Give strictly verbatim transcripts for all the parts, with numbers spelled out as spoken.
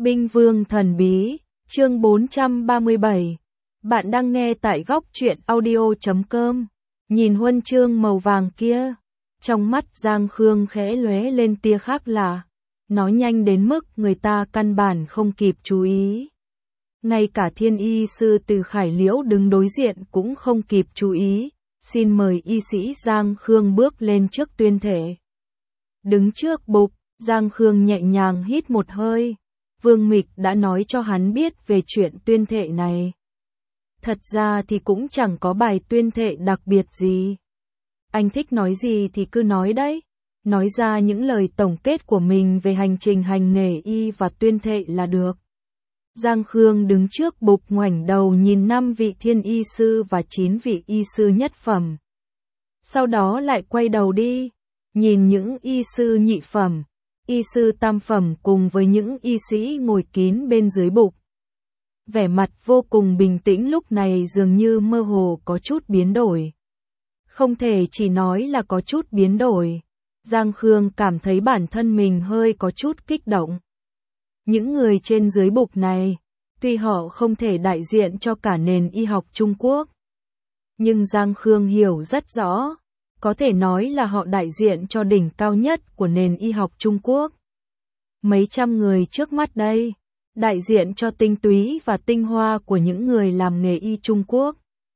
Binh Vương Thần Bí, chương bốn trăm ba mươi bảy. Bạn đang nghe tại góc truyện audio chấm com. Nhìn huân chương màu vàng kia, trong mắt Giang Khương khẽ lóe lên tia khác lạ. Nó nhanh đến mức người ta căn bản không kịp chú ý. Ngay cả thiên y sư Từ Khải Liễu đứng đối diện cũng không kịp chú ý. Xin mời y sĩ Giang Khương bước lên trước tuyên thể. Đứng trước bục, Giang Khương nhẹ nhàng hít một hơi. Vương Mịch đã nói cho hắn biết về chuyện tuyên thệ này. Thật ra thì cũng chẳng có bài tuyên thệ đặc biệt gì. Anh thích nói gì thì cứ nói đấy. Nói ra những lời tổng kết của mình về hành trình hành nghề y và tuyên thệ là được. Giang Khương đứng trước bục ngoảnh đầu nhìn năm vị thiên y sư và chín vị y sư nhất phẩm. Sau đó lại quay đầu đi, nhìn những y sư nhị phẩm, y sư tam phẩm cùng với những y sĩ ngồi kín bên dưới bục. Vẻ mặt vô cùng bình tĩnh lúc này dường như mơ hồ có chút biến đổi. Không thể chỉ nói là có chút biến đổi. Giang Khương cảm thấy bản thân mình hơi có chút kích động. Những người trên dưới bục này, tuy họ không thể đại diện cho cả nền y học Trung Quốc, nhưng Giang Khương hiểu rất rõ, có thể nói là họ đại diện cho đỉnh cao nhất của nền y học Trung Quốc. Mấy trăm người trước mắt đây, đại diện cho tinh túy và tinh hoa của những người làm nghề y Trung Quốc.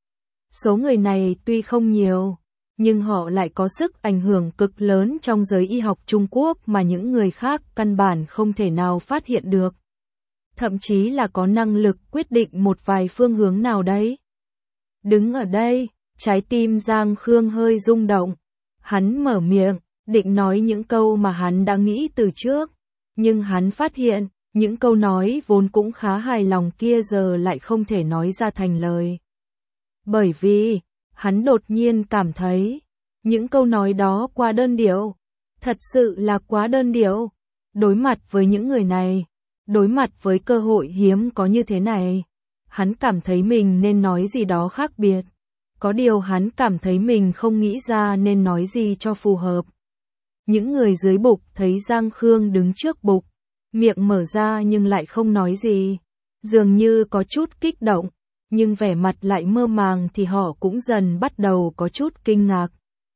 Số người này tuy không nhiều, nhưng họ lại có sức ảnh hưởng cực lớn trong giới y học Trung Quốc mà những người khác căn bản không thể nào phát hiện được. Thậm chí là có năng lực quyết định một vài phương hướng nào đấy. Đứng ở đây, trái tim Giang Khương hơi rung động. Hắn mở miệng, định nói những câu mà hắn đã nghĩ từ trước. Nhưng hắn phát hiện, những câu nói vốn cũng khá hài lòng kia giờ lại không thể nói ra thành lời. Bởi vì, hắn đột nhiên cảm thấy, những câu nói đó quá đơn điệu. Thật sự là quá đơn điệu. Đối mặt với những người này, đối mặt với cơ hội hiếm có như thế này, hắn cảm thấy mình nên nói gì đó khác biệt. Có điều hắn cảm thấy mình không nghĩ ra nên nói gì cho phù hợp. Những người dưới bục thấy Giang Khương đứng trước bục, miệng mở ra nhưng lại không nói gì, dường như có chút kích động, nhưng vẻ mặt lại mơ màng thì họ cũng dần bắt đầu có chút kinh ngạc.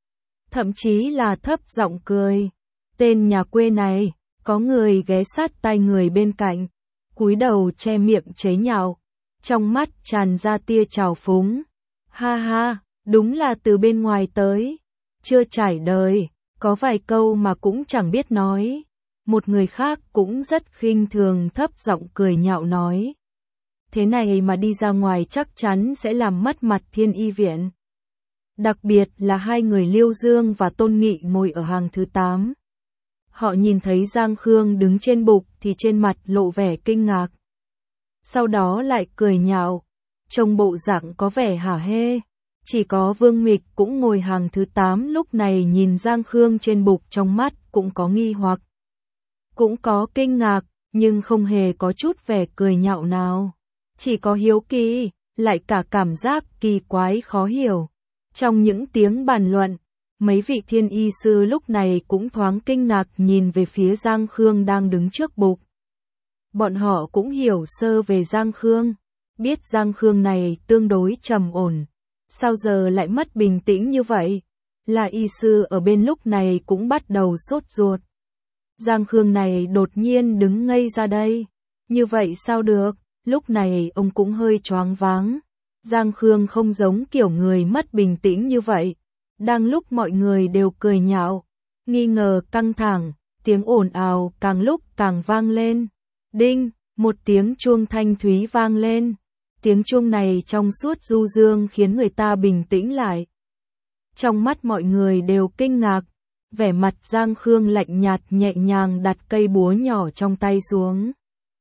Thậm chí là thấp giọng cười. Tên nhà quê này, có người ghé sát tai người bên cạnh, cúi đầu che miệng chế nhạo, trong mắt tràn ra tia trào phúng. Ha ha, đúng là từ bên ngoài tới, chưa trải đời, có vài câu mà cũng chẳng biết nói. Một người khác cũng rất khinh thường thấp giọng cười nhạo nói. Thế này mà đi ra ngoài chắc chắn sẽ làm mất mặt Thiên Y Viện. Đặc biệt là hai người Liêu Dương và Tôn Nghị ngồi ở hàng thứ tám. Họ nhìn thấy Giang Khương đứng trên bục thì trên mặt lộ vẻ kinh ngạc. Sau đó lại cười nhạo, trông bộ dạng có vẻ hả hê. Chỉ có Vương Mịch cũng ngồi hàng thứ tám lúc này nhìn Giang Khương trên bục trong mắt cũng có nghi hoặc. Cũng có kinh ngạc, nhưng không hề có chút vẻ cười nhạo nào. Chỉ có hiếu kỳ, lại cả cảm giác kỳ quái khó hiểu. Trong những tiếng bàn luận, mấy vị thiên y sư lúc này cũng thoáng kinh ngạc nhìn về phía Giang Khương đang đứng trước bục. Bọn họ cũng hiểu sơ về Giang Khương, biết Giang Khương này tương đối trầm ổn. Sao giờ lại mất bình tĩnh như vậy? Là y sư ở bên lúc này cũng bắt đầu sốt ruột. Giang Khương này đột nhiên đứng ngây ra đây. Như vậy sao được? Lúc này ông cũng hơi choáng váng. Giang Khương không giống kiểu người mất bình tĩnh như vậy. Đang lúc mọi người đều cười nhạo, nghi ngờ căng thẳng, tiếng ồn ào càng lúc càng vang lên. Đinh, một tiếng chuông thanh thúy vang lên. Tiếng chuông này trong suốt du dương khiến người ta bình tĩnh lại. Trong mắt mọi người đều kinh ngạc, vẻ mặt Giang Khương lạnh nhạt nhẹ nhàng đặt cây búa nhỏ trong tay xuống.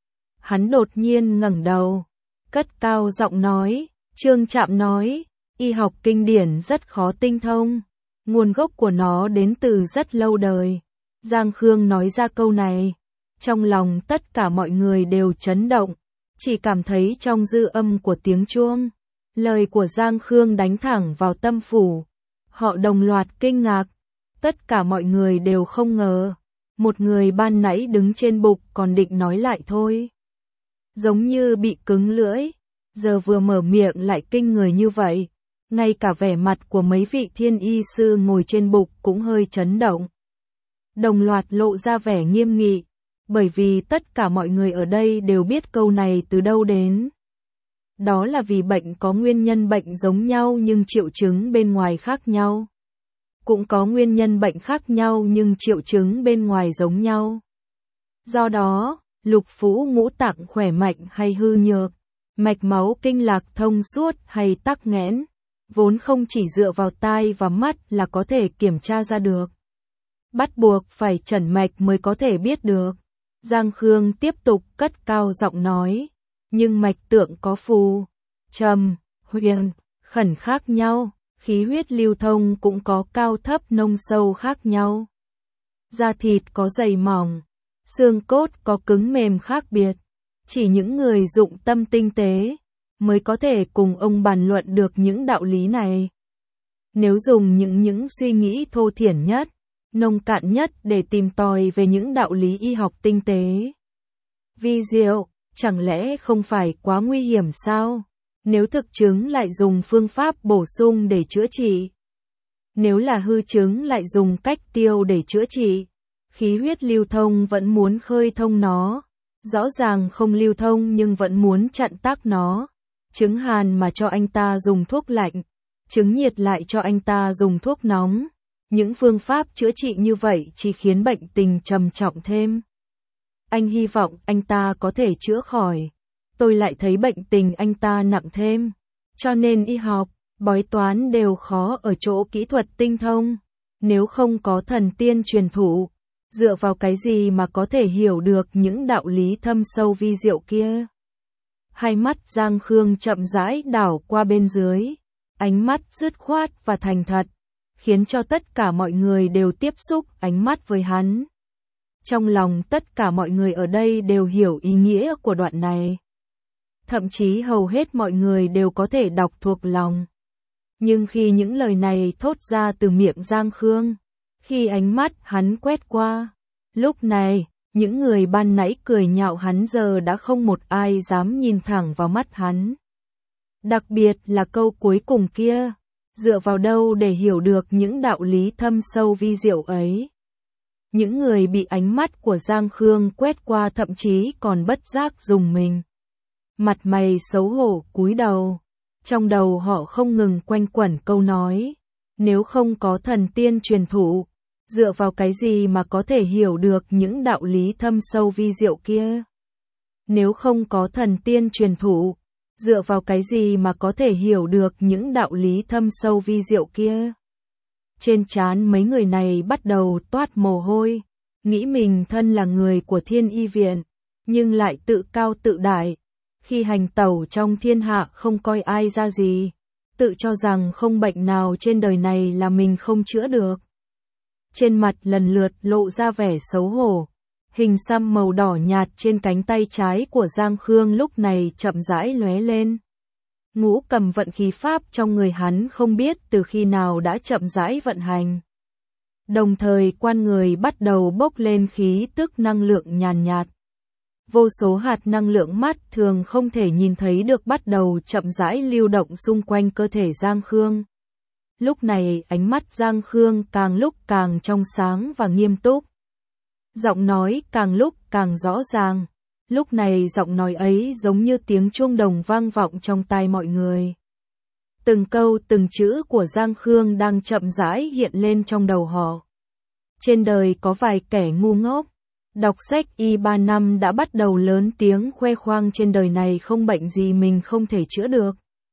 Hắn đột nhiên ngẩng đầu, cất cao giọng nói, Trương Trạm nói, y học kinh điển rất khó tinh thông, nguồn gốc của nó đến từ rất lâu đời. Giang Khương nói ra câu này, trong lòng tất cả mọi người đều chấn động, chỉ cảm thấy trong dư âm của tiếng chuông, lời của Giang Khương đánh thẳng vào tâm phủ. Họ đồng loạt kinh ngạc, tất cả mọi người đều không ngờ, một người ban nãy đứng trên bục còn định nói lại thôi, giống như bị cứng lưỡi, giờ vừa mở miệng lại kinh người như vậy. Ngay cả vẻ mặt của mấy vị thiên y sư ngồi trên bục cũng hơi chấn động. Đồng loạt lộ ra vẻ nghiêm nghị, bởi vì tất cả mọi người ở đây đều biết câu này từ đâu đến. Đó là vì bệnh có nguyên nhân bệnh giống nhau nhưng triệu chứng bên ngoài khác nhau. Cũng có nguyên nhân bệnh khác nhau nhưng triệu chứng bên ngoài giống nhau. Do đó, lục phủ ngũ tạng khỏe mạnh hay hư nhược, mạch máu kinh lạc thông suốt hay tắc nghẽn, vốn không chỉ dựa vào tai và mắt là có thể kiểm tra ra được. Bắt buộc phải chẩn mạch mới có thể biết được. Giang Khương tiếp tục cất cao giọng nói, nhưng mạch tượng có phù, trầm, huyền, khẩn khác nhau, khí huyết lưu thông cũng có cao thấp nông sâu khác nhau. Da thịt có dày mỏng, xương cốt có cứng mềm khác biệt. Chỉ những người dụng tâm tinh tế mới có thể cùng ông bàn luận được những đạo lý này. Nếu dùng những những suy nghĩ thô thiển nhất, nông cạn nhất để tìm tòi về những đạo lý y học tinh tế, vi diệu, chẳng lẽ không phải quá nguy hiểm sao? Nếu thực chứng lại dùng phương pháp bổ sung để chữa trị. Nếu là hư chứng lại dùng cách tiêu để chữa trị. Khí huyết lưu thông vẫn muốn khơi thông nó. Rõ ràng không lưu thông nhưng vẫn muốn chặn tắc nó. Chứng hàn mà cho anh ta dùng thuốc lạnh. Chứng nhiệt lại cho anh ta dùng thuốc nóng. Những phương pháp chữa trị như vậy chỉ khiến bệnh tình trầm trọng thêm. Anh hy vọng anh ta có thể chữa khỏi. Tôi lại thấy bệnh tình anh ta nặng thêm. Cho nên y học, bói toán đều khó ở chỗ kỹ thuật tinh thông. Nếu không có thần tiên truyền thụ, dựa vào cái gì mà có thể hiểu được những đạo lý thâm sâu vi diệu kia? Hai mắt Giang Khương chậm rãi đảo qua bên dưới, ánh mắt dứt khoát và thành thật, khiến cho tất cả mọi người đều tiếp xúc ánh mắt với hắn. Trong lòng tất cả mọi người ở đây đều hiểu ý nghĩa của đoạn này. Thậm chí hầu hết mọi người đều có thể đọc thuộc lòng. Nhưng khi những lời này thốt ra từ miệng Giang Khương, khi ánh mắt hắn quét qua, lúc này, những người ban nãy cười nhạo hắn giờ đã không một ai dám nhìn thẳng vào mắt hắn. Đặc biệt là câu cuối cùng kia, dựa vào đâu để hiểu được những đạo lý thâm sâu vi diệu ấy. Những người bị ánh mắt của Giang Khương quét qua thậm chí còn bất giác rùng mình. Mặt mày xấu hổ cúi đầu, trong đầu họ không ngừng quanh quẩn câu nói, nếu không có thần tiên truyền thụ, dựa vào cái gì mà có thể hiểu được những đạo lý thâm sâu vi diệu kia? Nếu không có thần tiên truyền thụ, dựa vào cái gì mà có thể hiểu được những đạo lý thâm sâu vi diệu kia? Trên trán mấy người này bắt đầu toát mồ hôi, nghĩ mình thân là người của Thiên Y Viện, nhưng lại tự cao tự đại. Khi hành tẩu trong thiên hạ không coi ai ra gì, tự cho rằng không bệnh nào trên đời này là mình không chữa được. Trên mặt lần lượt lộ ra vẻ xấu hổ, hình xăm màu đỏ nhạt trên cánh tay trái của Giang Khương lúc này chậm rãi lóe lên. Ngũ cầm vận khí pháp trong người hắn không biết từ khi nào đã chậm rãi vận hành. Đồng thời quan người bắt đầu bốc lên khí tức năng lượng nhàn nhạt. Vô số hạt năng lượng mắt thường không thể nhìn thấy được bắt đầu chậm rãi lưu động xung quanh cơ thể Giang Khương. Lúc này ánh mắt Giang Khương càng lúc càng trong sáng và nghiêm túc. Giọng nói càng lúc càng rõ ràng. Lúc này giọng nói ấy giống như tiếng chuông đồng vang vọng trong tai mọi người. Từng câu từng chữ của Giang Khương đang chậm rãi hiện lên trong đầu họ. Trên đời có vài kẻ ngu ngốc, đọc sách y ba năm đã bắt đầu lớn tiếng khoe khoang trên đời này không bệnh gì mình không thể chữa được.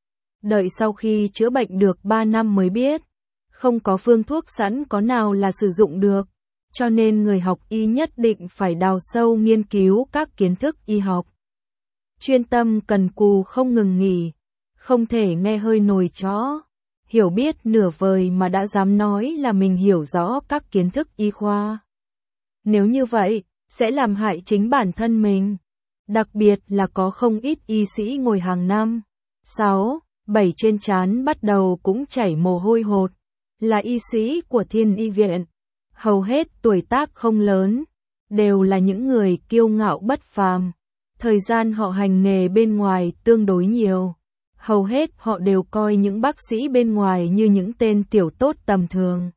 Đợi sau khi chữa bệnh được ba năm mới biết, không có phương thuốc sẵn có nào là sử dụng được, cho nên người học y nhất định phải đào sâu nghiên cứu các kiến thức y học. Chuyên tâm cần cù không ngừng nghỉ, không thể nghe hơi nồi chó, hiểu biết nửa vời mà đã dám nói là mình hiểu rõ các kiến thức y khoa. Nếu như vậy, sẽ làm hại chính bản thân mình. Đặc biệt là có không ít y sĩ ngồi hàng năm, sáu, bảy trên trán bắt đầu cũng chảy mồ hôi hột, là y sĩ của Thiên Y Viện. Hầu hết tuổi tác không lớn, đều là những người kiêu ngạo bất phàm, Thời gian họ hành nghề bên ngoài tương đối nhiều. Hầu hết họ đều coi những bác sĩ bên ngoài như những tên tiểu tốt tầm thường.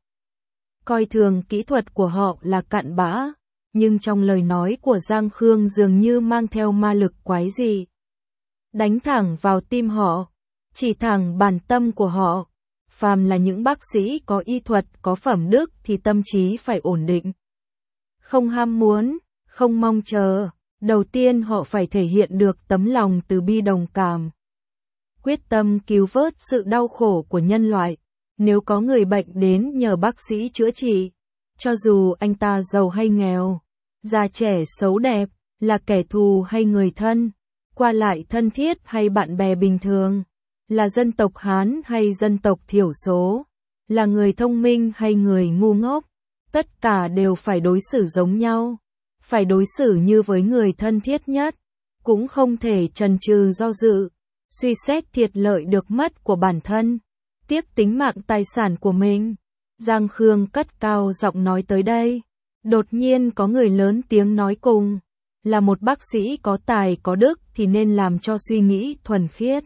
Coi thường kỹ thuật của họ là cặn bã, nhưng trong lời nói của Giang Khương dường như mang theo ma lực quái dị. Đánh thẳng vào tim họ, chỉ thẳng bản tâm của họ. Phàm là những bác sĩ có y thuật, có phẩm đức thì tâm trí phải ổn định. Không ham muốn, không mong chờ. Đầu tiên họ phải thể hiện được tấm lòng từ bi đồng cảm. Quyết tâm cứu vớt sự đau khổ của nhân loại. Nếu có người bệnh đến nhờ bác sĩ chữa trị, cho dù anh ta giàu hay nghèo, già trẻ xấu đẹp, là kẻ thù hay người thân, qua lại thân thiết hay bạn bè bình thường, là dân tộc Hán hay dân tộc thiểu số, là người thông minh hay người ngu ngốc, tất cả đều phải đối xử giống nhau, phải đối xử như với người thân thiết nhất, cũng không thể chần chừ do dự, suy xét thiệt lợi được mất của bản thân, tiếc tính mạng tài sản của mình. Giang Khương cất cao giọng nói tới đây, đột nhiên có người lớn tiếng nói cùng, là một bác sĩ có tài có đức thì nên làm cho suy nghĩ thuần khiết.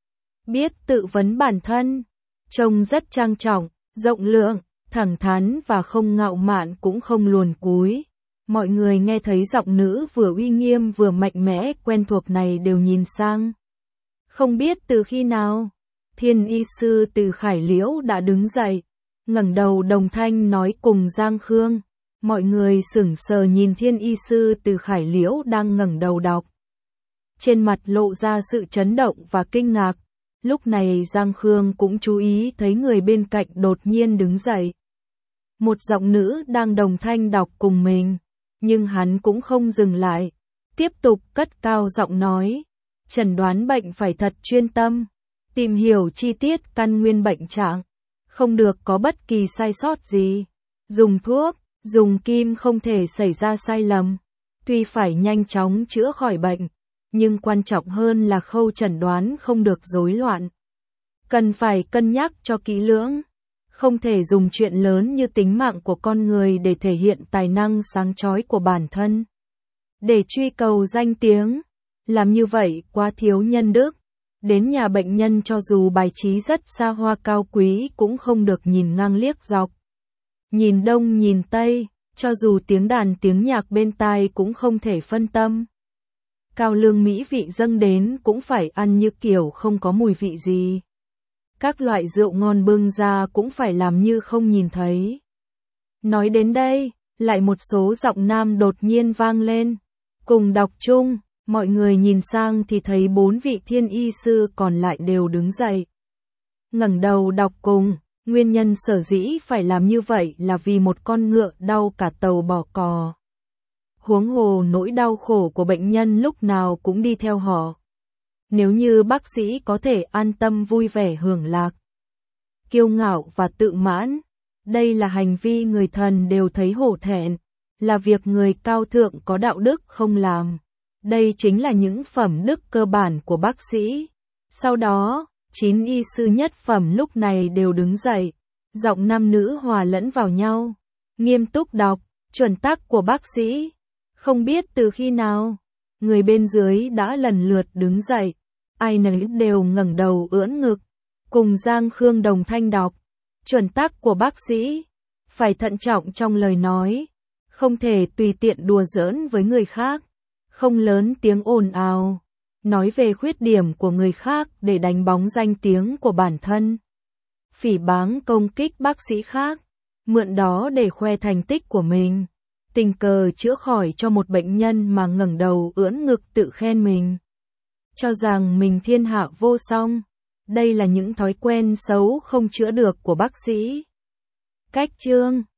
Biết tự vấn bản thân, trông rất trang trọng, rộng lượng, thẳng thắn và không ngạo mạn cũng không luồn cúi. Mọi người nghe thấy giọng nữ vừa uy nghiêm vừa mạnh mẽ quen thuộc này đều nhìn sang. Không biết từ khi nào, Thiên y sư Từ Khải Liễu đã đứng dậy, ngẩng đầu đồng thanh nói cùng Giang Khương. Mọi người sững sờ nhìn Thiên y sư Từ Khải Liễu đang ngẩng đầu đọc. Trên mặt lộ ra sự chấn động và kinh ngạc. Lúc này Giang Khương cũng chú ý thấy người bên cạnh đột nhiên đứng dậy. Một giọng nữ đang đồng thanh đọc cùng mình, nhưng hắn cũng không dừng lại, tiếp tục cất cao giọng nói, chẩn đoán bệnh phải thật chuyên tâm, tìm hiểu chi tiết căn nguyên bệnh trạng, không được có bất kỳ sai sót gì. Dùng thuốc, dùng kim không thể xảy ra sai lầm, tuy phải nhanh chóng chữa khỏi bệnh, nhưng quan trọng hơn là khâu chẩn đoán không được rối loạn. Cần phải cân nhắc cho kỹ lưỡng, không thể dùng chuyện lớn như tính mạng của con người để thể hiện tài năng sáng chói của bản thân, để truy cầu danh tiếng. Làm như vậy quá thiếu nhân đức. Đến nhà bệnh nhân cho dù bài trí rất xa hoa cao quý cũng không được nhìn ngang liếc dọc, nhìn đông nhìn tây, cho dù tiếng đàn tiếng nhạc bên tai cũng không thể phân tâm. Cao lương mỹ vị dâng đến cũng phải ăn như kiểu không có mùi vị gì. Các loại rượu ngon bưng ra cũng phải làm như không nhìn thấy. Nói đến đây, lại một số giọng nam đột nhiên vang lên, cùng đọc chung. Mọi người nhìn sang thì thấy bốn vị thiên y sư còn lại đều đứng dậy, ngẩng đầu đọc cùng. Nguyên nhân sở dĩ phải làm như vậy là vì một con ngựa đau cả tàu bỏ cò. Huống hồ nỗi đau khổ của bệnh nhân lúc nào cũng đi theo họ. Nếu như bác sĩ có thể an tâm vui vẻ hưởng lạc, kiêu ngạo và tự mãn, đây là hành vi người thần đều thấy hổ thẹn, là việc người cao thượng có đạo đức không làm. Đây chính là những phẩm đức cơ bản của bác sĩ. Sau đó, chín y sư nhất phẩm lúc này đều đứng dậy, giọng nam nữ hòa lẫn vào nhau, nghiêm túc đọc, chuẩn tắc của bác sĩ. Không biết từ khi nào, người bên dưới đã lần lượt đứng dậy, ai nấy đều ngẩng đầu ưỡn ngực, cùng Giang Khương đồng thanh đọc, chuẩn tắc của bác sĩ, phải thận trọng trong lời nói, không thể tùy tiện đùa giỡn với người khác, không lớn tiếng ồn ào, nói về khuyết điểm của người khác để đánh bóng danh tiếng của bản thân, phỉ báng công kích bác sĩ khác, mượn đó để khoe thành tích của mình, tình cờ chữa khỏi cho một bệnh nhân mà ngẩng đầu ưỡn ngực tự khen mình, cho rằng mình thiên hạ vô song. Đây là những thói quen xấu không chữa được của bác sĩ. Cách chương